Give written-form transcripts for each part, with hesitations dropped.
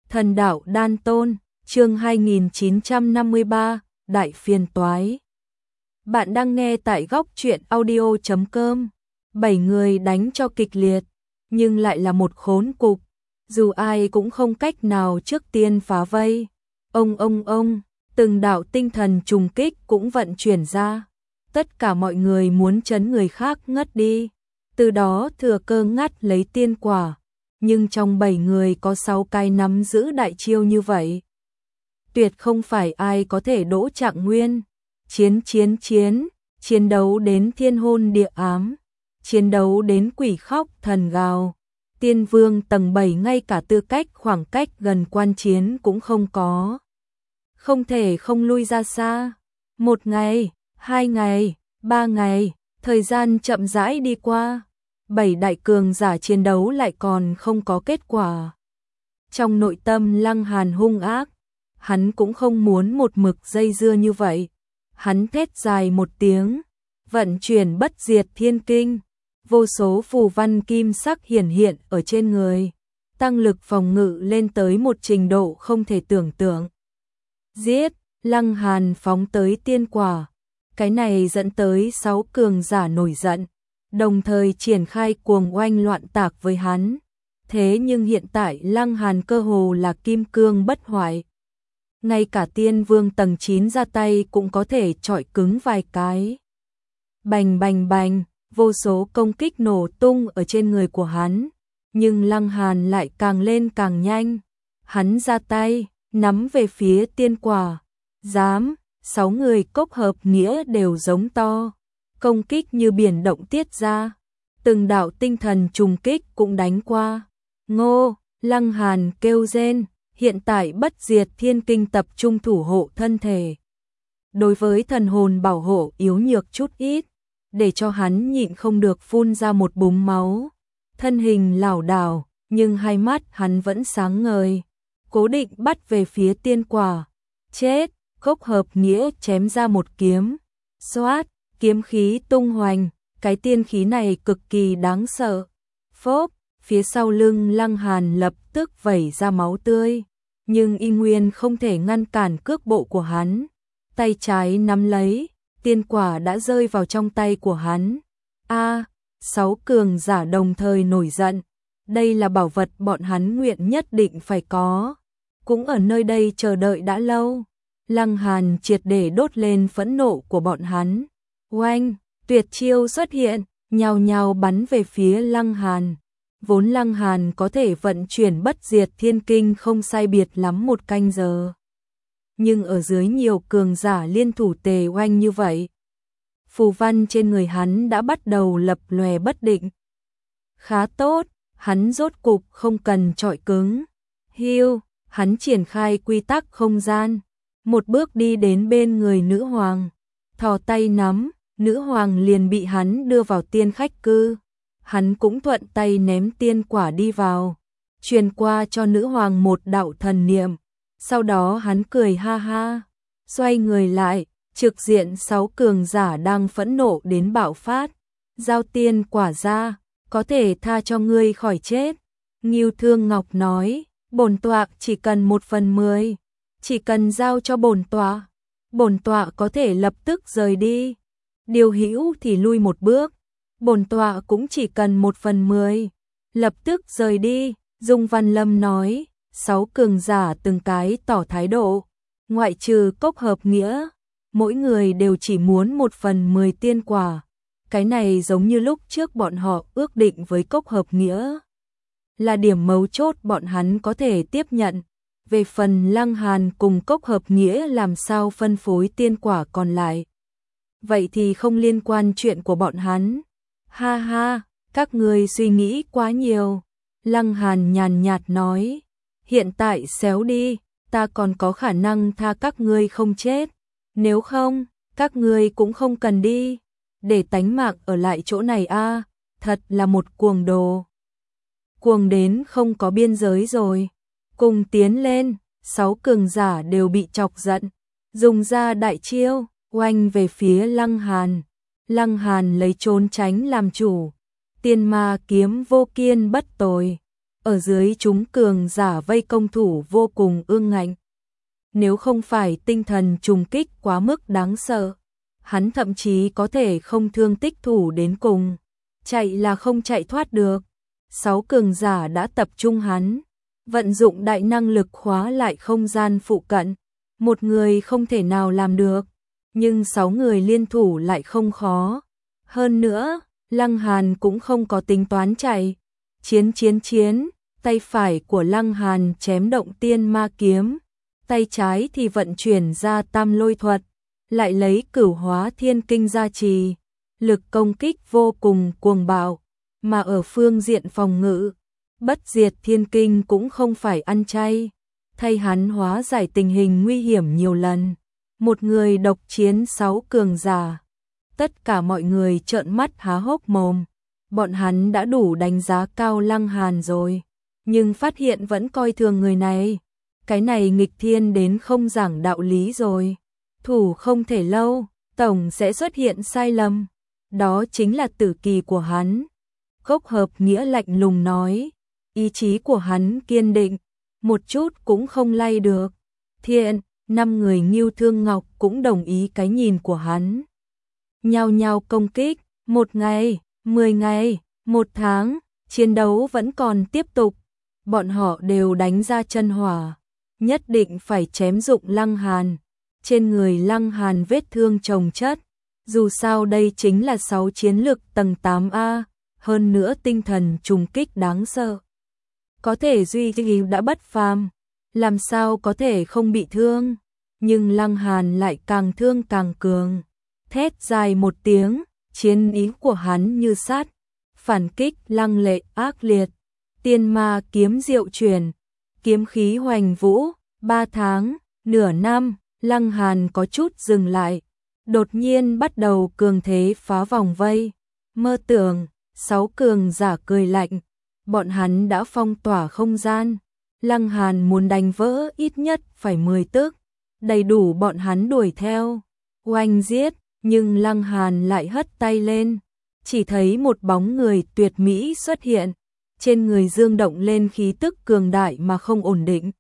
Thần đạo đan tôn, chương 2953, Đại phiền toái. Bạn đang nghe tại góc truyện audio.com. 7 người đánh cho kịch liệt, nhưng lại là một khốn cục. Dù ai cũng không cách nào trước tiên phá vây. Ông, từng đạo tinh thần trùng kích cũng vận chuyển ra. Tất cả mọi người muốn chấn người khác ngất đi. Từ đó thừa cơ ngắt lấy tiên quả. Nhưng trong 7 người có 6 cái nắm giữ đại chiêu như vậy. Tuyệt không phải ai có thể đỗ Trạng Nguyên. Chiến đấu đến thiên hôn địa ám. Chiến đấu đến quỷ khóc thần gào. Tiên vương tầng 7 ngay cả tư cách khoảng cách gần quan chiến cũng không có. Không thể không lui ra xa. 1 ngày, 2 ngày, 3 ngày, thời gian chậm rãi đi qua. 7 đại cường giả chiến đấu lại còn không có kết quả. Trong nội tâm Lăng Hàn hung ác, hắn cũng không muốn một mực dây dưa như vậy. Hắn thét dài một tiếng, vận chuyển bất diệt thiên kinh, vô số phù văn kim sắc hiển hiện ở trên người, tăng lực phòng ngự lên tới một trình độ không thể tưởng tượng. Giết, Lăng Hàn phóng tới tiên quả, cái này dẫn tới 6 cường giả nổi giận. Đồng thời triển khai cuồng oanh loạn tạc với hắn. Thế nhưng hiện tại Lăng Hàn cơ hồ là kim cương bất hoại. Ngay cả tiên vương tầng 9 ra tay cũng có thể chọi cứng vài cái. Bành, vô số công kích nổ tung ở trên người của hắn. Nhưng Lăng Hàn lại càng lên càng nhanh. Hắn ra tay, nắm về phía tiên quả. Dám, 6 người cốc hợp nghĩa đều giống to. Công kích như biển động tiết ra, từng đạo tinh thần trùng kích cũng đánh qua. Ngô, Lăng Hàn kêu rên, hiện tại bất diệt thiên kinh tập trung thủ hộ thân thể. Đối với thần hồn bảo hộ yếu nhược chút ít, để cho hắn nhịn không được phun ra một búng máu. Thân hình lảo đảo, nhưng hai mắt hắn vẫn sáng ngời, cố định bắt về phía tiên quả. Chết, cốc hợp nghĩa chém ra một kiếm, xoát. Kiếm khí tung hoành, cái tiên khí này cực kỳ đáng sợ. Phốp, phía sau lưng Lăng Hàn lập tức vẩy ra máu tươi, nhưng y nguyên không thể ngăn cản cước bộ của hắn. Tay trái nắm lấy, tiên quả đã rơi vào trong tay của hắn. 6 cường giả đồng thời nổi giận. Đây là bảo vật bọn hắn nguyện nhất định phải có. Cũng ở nơi đây chờ đợi đã lâu. Lăng Hàn triệt để đốt lên phẫn nộ của bọn hắn. Oanh, tuyệt chiêu xuất hiện, nhào nhào bắn về phía Lăng Hàn. Vốn Lăng Hàn có thể vận chuyển bất diệt thiên kinh không sai biệt lắm 1 canh giờ. Nhưng ở dưới nhiều cường giả liên thủ tề oanh như vậy, phù văn trên người hắn đã bắt đầu lập lòe bất định. Khá tốt, hắn rốt cục không cần chọi cứng. Hưu, hắn triển khai quy tắc không gian, một bước đi đến bên người nữ hoàng, thò tay nắm. Nữ hoàng liền bị hắn đưa vào tiên khách cư. Hắn cũng thuận tay ném tiên quả đi vào, truyền qua cho nữ hoàng một đạo thần niệm. Sau đó hắn cười ha ha, xoay người lại, trực diện 6 cường giả đang phẫn nộ đến bạo phát. Giao tiên quả ra, có thể tha cho ngươi khỏi chết. Ngưu Thương Ngọc nói, bổn tọa chỉ cần 1/10, chỉ cần giao cho bổn tọa có thể lập tức rời đi. Điều hữu thì lui một bước, bổn tọa cũng chỉ cần 1/10, lập tức rời đi. Dung Văn Lâm nói, 6 cường giả từng cái tỏ thái độ, ngoại trừ cốc hợp nghĩa, mỗi người đều chỉ muốn 1/10 tiên quả. Cái này giống như lúc trước bọn họ ước định với cốc hợp nghĩa, là điểm mấu chốt bọn hắn có thể tiếp nhận. Về phần Lăng Hàn cùng cốc hợp nghĩa làm sao phân phối tiên quả còn lại, vậy thì không liên quan chuyện của bọn hắn. Ha ha, các người suy nghĩ quá nhiều. Lăng Hàn nhàn nhạt nói, hiện tại xéo đi, ta còn có khả năng tha các ngươi không chết. Nếu không, các ngươi cũng không cần đi. Để tánh mạng ở lại chỗ này thật là một cuồng đồ. Cuồng đến không có biên giới rồi. Cùng tiến lên, 6 cường giả đều bị chọc giận, dùng ra đại chiêu. Oanh về phía Lăng Hàn. Lăng Hàn lấy trốn tránh làm chủ. Tiên ma kiếm vô kiên bất tồi. ở dưới chúng cường giả vây công thủ vô cùng ương ngạnh. Nếu không phải tinh thần trùng kích quá mức đáng sợ, hắn thậm chí có thể không thương tích thủ đến cùng, chạy là không chạy thoát được. 6 cường giả đã tập trung hắn, vận dụng đại năng lực khóa lại không gian phụ cận, một người không thể nào làm được, nhưng 6 người liên thủ lại không khó. Hơn nữa, Lăng Hàn cũng không có tính toán chạy, chiến, tay phải của Lăng Hàn chém động tiên ma kiếm, tay trái thì vận chuyển ra tam lôi thuật, lại lấy cửu hóa thiên kinh gia trì, lực công kích vô cùng cuồng bạo, mà ở phương diện phòng ngự, bất diệt thiên kinh cũng không phải ăn chay, thay hắn hóa giải tình hình nguy hiểm nhiều lần, một người độc chiến 6 cường giả. Tất cả mọi người trợn mắt há hốc mồm, bọn hắn đã đủ đánh giá cao Lăng Hàn rồi, nhưng phát hiện vẫn coi thường người này, cái này nghịch thiên đến không giảng đạo lý rồi. Thủ không thể lâu, tổng sẽ xuất hiện sai lầm, đó chính là tử kỳ của hắn. Cốc Hợp Nghĩa lạnh lùng nói, ý chí của hắn kiên định, một chút cũng không lay được. Thiện, 5 người Ngưu Thương Ngọc cũng đồng ý cái nhìn của hắn. Nhao nhao công kích, 1 ngày, 10 ngày, 1 tháng, chiến đấu vẫn còn tiếp tục. Bọn họ đều đánh ra chân hỏa, nhất định phải chém dụng Lăng Hàn. Trên người Lăng Hàn vết thương chồng chất, dù sao đây chính là 6 chiến lực tầng 8A, hơn nữa tinh thần trùng kích đáng sợ. Có thể duy trì đã bất phàm, làm sao có thể không bị thương, nhưng Lăng Hàn lại càng thương càng cường. Thét dài một tiếng, chiến ý của hắn như sắt, phản kích lăng lệ ác liệt, tiên ma kiếm diệu chuyển, kiếm khí hoành vũ, 3 tháng, nửa năm, Lăng Hàn có chút dừng lại, đột nhiên bắt đầu cường thế phá vòng vây, mơ tưởng, 6 cường giả cười lạnh, bọn hắn đã phong tỏa không gian, Lăng Hàn muốn đánh vỡ ít nhất phải 10 tức, đầy đủ bọn hắn đuổi theo, oanh giết, nhưng Lăng Hàn lại hất tay lên, chỉ thấy một bóng người tuyệt mỹ xuất hiện, trên người dương động lên khí tức cường đại mà không ổn định.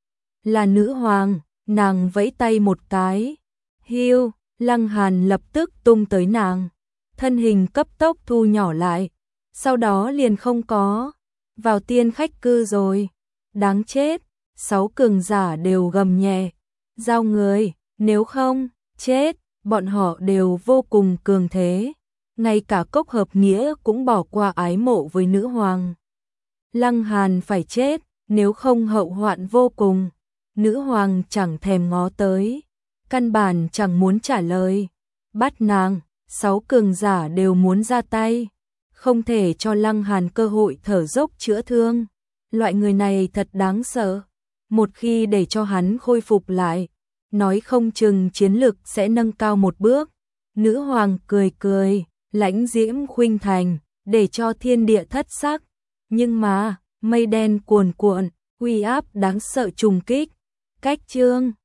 Là nữ hoàng, nàng vẫy tay một cái, hiu, Lăng Hàn lập tức tung tới nàng, thân hình cấp tốc thu nhỏ lại, sau đó liền không có, vào tiên khách cư rồi, đáng chết, 6 cường giả đều gầm nhẹ, giao người, nếu không, chết, bọn họ đều vô cùng cường thế, ngay cả Cốc Hợp Nghĩa cũng bỏ qua ái mộ với nữ hoàng. Lăng Hàn phải chết, nếu không hậu hoạn vô cùng, nữ hoàng chẳng thèm ngó tới, căn bản chẳng muốn trả lời, bắt nàng, 6 cường giả đều muốn ra tay, không thể cho Lăng Hàn cơ hội thở dốc chữa thương, loại người này thật đáng sợ, một khi để cho hắn khôi phục lại, nói không chừng chiến lực sẽ nâng cao một bước. Nữ hoàng cười cười, lãnh diễm khuynh thành, để cho thiên địa thất sắc, nhưng mà, mây đen cuồn cuộn, uy áp đáng sợ trùng kích, cách chương